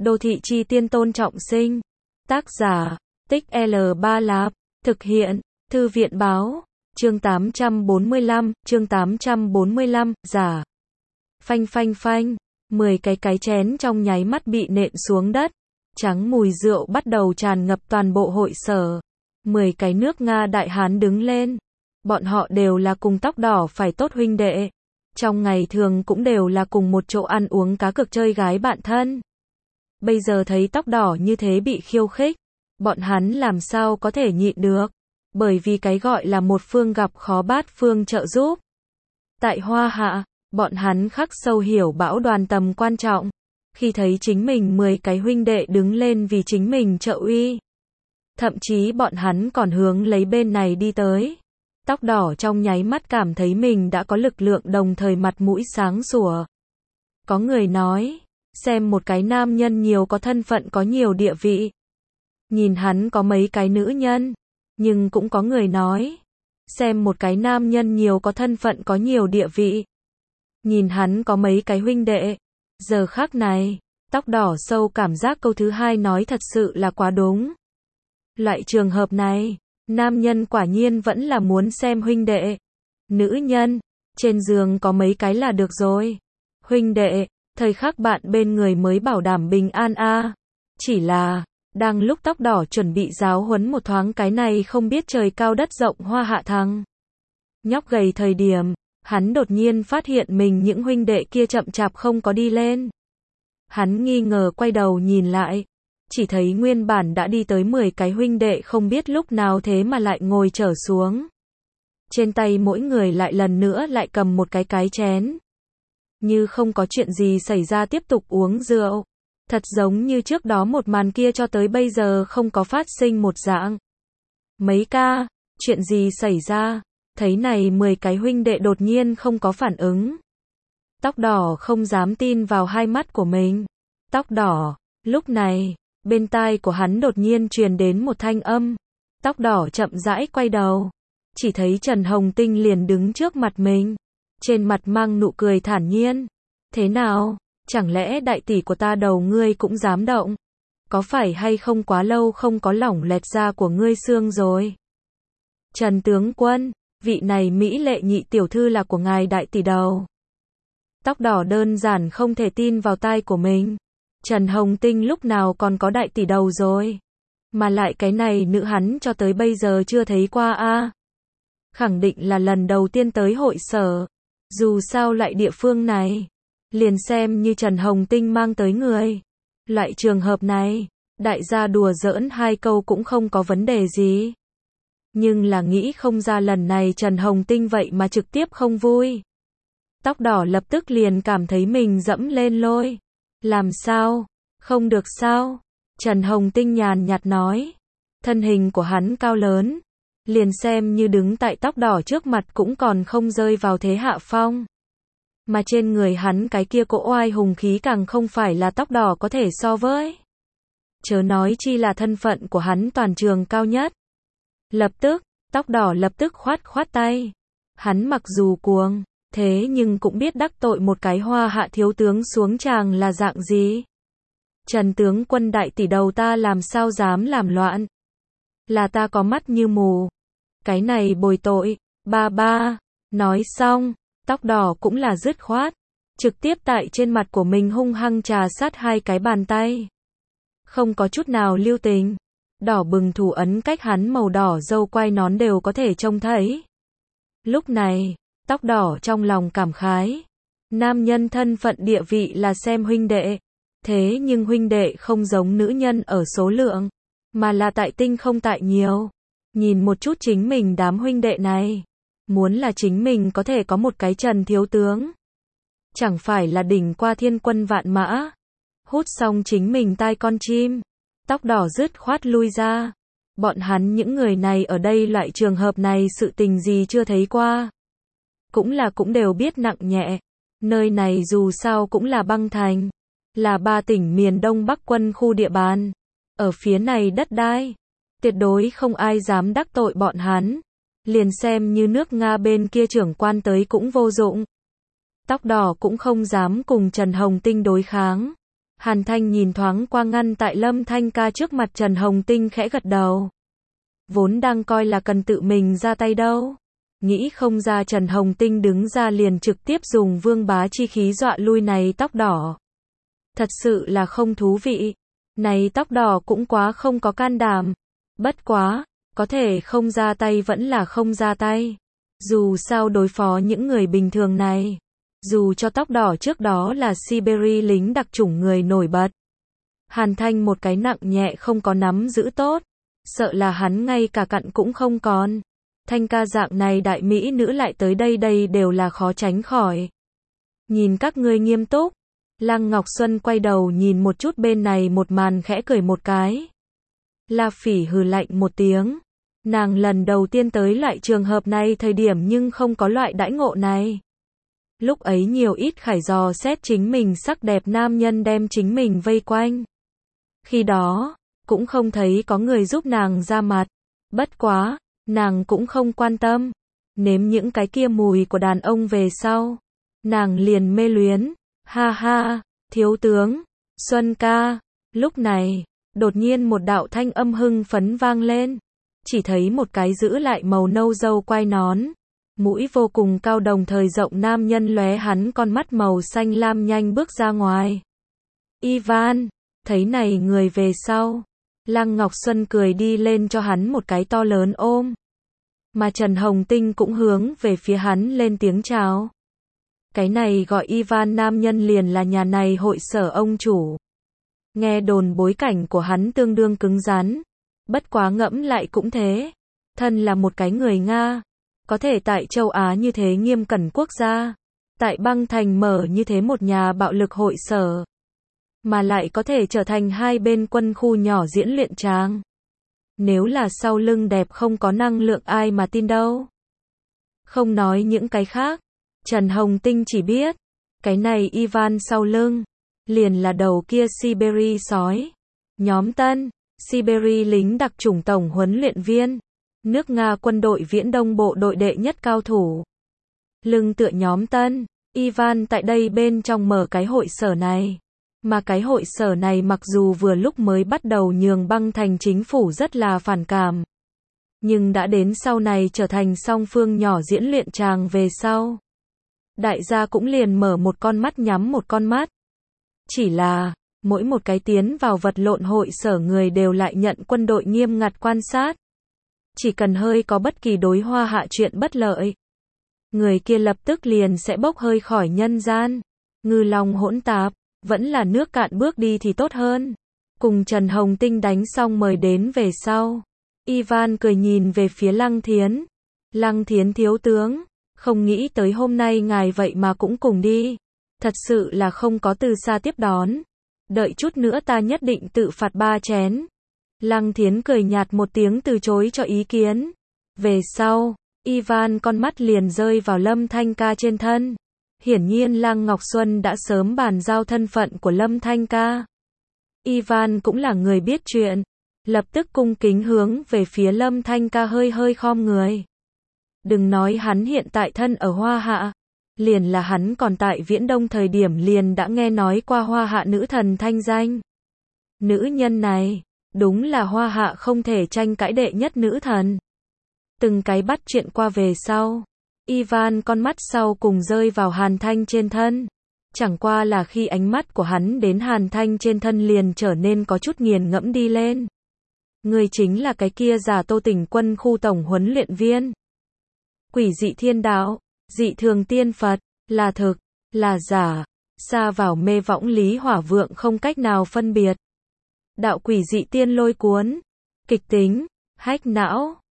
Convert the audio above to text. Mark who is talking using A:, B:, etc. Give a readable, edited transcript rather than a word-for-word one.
A: Đô thị chi tiên Tôn Trọng Sinh. Tác giả, Tích L3 Lạp. Thực hiện, Thư viện báo. Chương 845, giả. Phanh phanh phanh, 10 cái chén trong nháy mắt bị nện xuống đất. Trắng mùi rượu bắt đầu tràn ngập toàn bộ hội sở. 10 cái nước Nga đại hán đứng lên. Bọn họ đều là cùng Tóc Đỏ phải tốt huynh đệ. Trong ngày thường cũng đều là cùng một chỗ ăn uống cá cược chơi gái bạn thân. Bây giờ thấy Tóc Đỏ như thế bị khiêu khích, bọn hắn làm sao có thể nhịn được. Bởi vì cái gọi là một phương gặp khó bát phương trợ giúp. Tại Hoa Hạ, bọn hắn khắc sâu hiểu Bão Đoàn tầm quan trọng. Khi thấy chính mình 10 cái huynh đệ đứng lên vì chính mình trợ uy. Thậm chí bọn hắn còn hướng lấy bên này đi tới. Tóc Đỏ trong nháy mắt cảm thấy mình đã có lực lượng, đồng thời mặt mũi sáng sủa. Có người nói, xem một cái nam nhân nhiều có thân phận, có nhiều địa vị. Nhìn hắn có mấy cái nữ nhân. Nhưng cũng có người nói, xem một cái nam nhân nhiều có thân phận, có nhiều địa vị. Nhìn hắn có mấy cái huynh đệ. Giờ khắc này, Tóc Đỏ sâu cảm giác câu thứ hai nói thật sự là quá đúng. Loại trường hợp này, nam nhân quả nhiên vẫn là muốn xem huynh đệ. Nữ nhân, trên giường có mấy cái là được rồi. Huynh đệ, thời khắc bạn bên người mới bảo đảm bình an a. Chỉ là, đang lúc Tóc Đỏ chuẩn bị giáo huấn một thoáng cái này không biết trời cao đất rộng Hoa Hạ thằng nhóc gầy thời điểm, hắn đột nhiên phát hiện mình những huynh đệ kia chậm chạp không có đi lên. Hắn nghi ngờ quay đầu nhìn lại, chỉ thấy nguyên bản đã đi tới 10 cái huynh đệ không biết lúc nào thế mà lại ngồi trở xuống. Trên tay mỗi người lại lần nữa lại cầm một cái chén. Như không có chuyện gì xảy ra tiếp tục uống rượu. Thật giống như trước đó một màn kia cho tới bây giờ không có phát sinh một dạng. Mấy ca, chuyện gì xảy ra? Thấy này 10 cái huynh đệ đột nhiên không có phản ứng. Tóc Đỏ không dám tin vào hai mắt của mình. Tóc Đỏ, lúc này, bên tai của hắn đột nhiên truyền đến một thanh âm. Tóc Đỏ chậm rãi quay đầu. Chỉ thấy Trần Hồng Tinh liền đứng trước mặt mình. Trên mặt mang nụ cười thản nhiên. Thế nào? Chẳng lẽ đại tỷ của ta đầu ngươi cũng dám động? Có phải hay không quá lâu không có lỏng lẹt da của ngươi xương rồi? Trần tướng quân, vị này mỹ lệ nhị tiểu thư là của ngài đại tỷ đầu. Tóc Đỏ đơn giản không thể tin vào tai của mình. Trần Hồng Tinh lúc nào còn có đại tỷ đầu rồi? Mà lại cái này nữ hắn cho tới bây giờ chưa thấy qua a. Khẳng định là lần đầu tiên tới hội sở. Dù sao lại địa phương này, liền xem như Trần Hồng Tinh mang tới người. Loại trường hợp này, đại gia đùa giỡn hai câu cũng không có vấn đề gì. Nhưng là nghĩ không ra lần này Trần Hồng Tinh vậy mà trực tiếp không vui. Tóc Đỏ lập tức liền cảm thấy mình dẫm lên lôi. Làm sao? Không được sao? Trần Hồng Tinh nhàn nhạt nói. Thân hình của hắn cao lớn. Liền xem như đứng tại Tóc Đỏ trước mặt cũng còn không rơi vào thế hạ phong. Mà trên người hắn cái kia cỗ oai hùng khí càng không phải là Tóc Đỏ có thể so với. Chớ nói chi là thân phận của hắn toàn trường cao nhất. Lập tức, Tóc Đỏ lập tức khoát tay. Hắn mặc dù cuồng, thế nhưng cũng biết đắc tội một cái Hoa Hạ thiếu tướng xuống tràng là dạng gì. Trần tướng quân đại tỷ đầu ta làm sao dám làm loạn. Là ta có mắt như mù. Cái này bồi tội, ba. Nói xong, Tóc Đỏ cũng là dứt khoát. Trực tiếp tại trên mặt của mình hung hăng trà sát hai cái bàn tay. Không có chút nào lưu tình. Đỏ bừng thủ ấn cách hắn màu đỏ râu quai nón đều có thể trông thấy. Lúc này, Tóc Đỏ trong lòng cảm khái. Nam nhân thân phận địa vị là xem huynh đệ. Thế nhưng huynh đệ không giống nữ nhân ở số lượng. Mà là tại tinh không tại nhiều. Nhìn một chút chính mình đám huynh đệ này. Muốn là chính mình có thể có một cái Trần thiếu tướng. Chẳng phải là đỉnh qua thiên quân vạn mã. Hút xong chính mình tai con chim. Tóc Đỏ dứt khoát lui ra. Bọn hắn những người này ở đây loại trường hợp này sự tình gì chưa thấy qua. Cũng đều biết nặng nhẹ. Nơi này dù sao cũng là băng thành. Là 3 tỉnh miền Đông Bắc quân khu địa bàn. Ở phía này đất đai. Tuyệt đối không ai dám đắc tội bọn hắn. Liền xem như nước Nga bên kia trưởng quan tới cũng vô dụng. Tóc Đỏ cũng không dám cùng Trần Hồng Tinh đối kháng. Hàn Thanh nhìn thoáng qua ngăn tại Lâm Thanh Ca trước mặt Trần Hồng Tinh khẽ gật đầu. Vốn đang coi là cần tự mình ra tay đâu. Nghĩ không ra Trần Hồng Tinh đứng ra liền trực tiếp dùng vương bá chi khí dọa lui này tóc đỏ. Thật sự là không thú vị. Này tóc đỏ cũng quá không có can đảm. Bất quá, có thể không ra tay vẫn là không ra tay. Dù sao đối phó những người bình thường này. Dù cho tóc đỏ trước đó là Siberia lính đặc chủng người nổi bật. Hàn Thanh một cái nặng nhẹ không có nắm giữ tốt. Sợ là hắn ngay cả cặn cũng không còn. Thanh ca dạng này đại mỹ nữ lại tới đây đều là khó tránh khỏi. Nhìn các ngươi nghiêm túc. Lăng Ngọc Xuân quay đầu nhìn một chút bên này một màn khẽ cười một cái. La Phỉ hừ lạnh một tiếng. Nàng lần đầu tiên tới loại trường hợp này thời điểm nhưng không có loại đãi ngộ này. Lúc ấy nhiều ít khải dò xét chính mình sắc đẹp nam nhân đem chính mình vây quanh. Khi đó, cũng không thấy có người giúp nàng ra mặt. Bất quá, nàng cũng không quan tâm. Nếm những cái kia mùi của đàn ông về sau. Nàng liền mê luyến. Ha ha, thiếu tướng, Xuân ca. Lúc này, đột nhiên một đạo thanh âm hưng phấn vang lên. Chỉ thấy một cái giữ lại màu nâu râu quai nón. Mũi vô cùng cao đồng thời rộng nam nhân lóe hắn con mắt màu xanh lam nhanh bước ra ngoài. Ivan, thấy này người về sau. Lăng Ngọc Xuân cười đi lên cho hắn một cái to lớn ôm. Mà Trần Hồng Tinh cũng hướng về phía hắn lên tiếng chào. Cái này gọi Ivan nam nhân liền là nhà này hội sở ông chủ. Nghe đồn bối cảnh của hắn tương đương cứng rắn. Bất quá ngẫm lại cũng thế. Thân là một cái người Nga. Có thể tại châu Á như thế nghiêm cẩn quốc gia. Tại băng thành mở như thế một nhà bạo lực hội sở. Mà lại có thể trở thành hai bên quân khu nhỏ diễn luyện tràng. Nếu là sau lưng đẹp không có năng lượng ai mà tin đâu. Không nói những cái khác. Trần Hồng Tinh chỉ biết. Cái này Ivan sau lưng. Liền là đầu kia Siberia sói. Nhóm Tân. Siberia lính đặc chủng tổng huấn luyện viên. Nước Nga quân đội Viễn Đông bộ đội đệ nhất cao thủ. Lưng tựa nhóm Tân. Ivan tại đây bên trong mở cái hội sở này. Mà cái hội sở này mặc dù vừa lúc mới bắt đầu nhường băng thành chính phủ rất là phản cảm. Nhưng đã đến sau này trở thành song phương nhỏ diễn luyện tràng về sau. Đại gia cũng liền mở một con mắt nhắm một con mắt. Chỉ là, mỗi một cái tiến vào vật lộn hội sở người đều lại nhận quân đội nghiêm ngặt quan sát. Chỉ cần hơi có bất kỳ đối Hoa Hạ chuyện bất lợi. Người kia lập tức liền sẽ bốc hơi khỏi nhân gian. Ngư long hỗn tạp, vẫn là nước cạn bước đi thì tốt hơn. Cùng Trần Hồng Tinh đánh xong mời đến về sau. Ivan cười nhìn về phía Lăng Thiến. Lăng Thiến thiếu tướng, không nghĩ tới hôm nay ngài vậy mà cũng cùng đi. Thật sự là không có từ xa tiếp đón. Đợi chút nữa ta nhất định tự phạt 3 chén. Lăng Thiến cười nhạt một tiếng từ chối cho ý kiến. Về sau, Ivan con mắt liền rơi vào Lâm Thanh Ca trên thân. Hiển nhiên Lăng Ngọc Xuân đã sớm bàn giao thân phận của Lâm Thanh Ca. Ivan cũng là người biết chuyện. Lập tức cung kính hướng về phía Lâm Thanh Ca hơi khom người. Đừng nói hắn hiện tại thân ở Hoa Hạ. Liền là hắn còn tại Viễn Đông thời điểm liền đã nghe nói qua Hoa Hạ nữ thần thanh danh. Nữ nhân này, đúng là Hoa Hạ không thể tranh cãi đệ nhất nữ thần. Từng cái bắt chuyện qua về sau. Ivan con mắt sau cùng rơi vào Hàn Thanh trên thân. Chẳng qua là khi ánh mắt của hắn đến Hàn Thanh trên thân liền trở nên có chút nghiền ngẫm đi lên. Người chính là cái kia giả Tô Tỉnh quân khu tổng huấn luyện viên. Quỷ dị thiên đạo, dị thường tiên Phật, là thực, là giả, xa vào mê võng lý hỏa vượng không cách nào phân biệt. Đạo quỷ dị tiên lôi cuốn, kịch tính, hách não.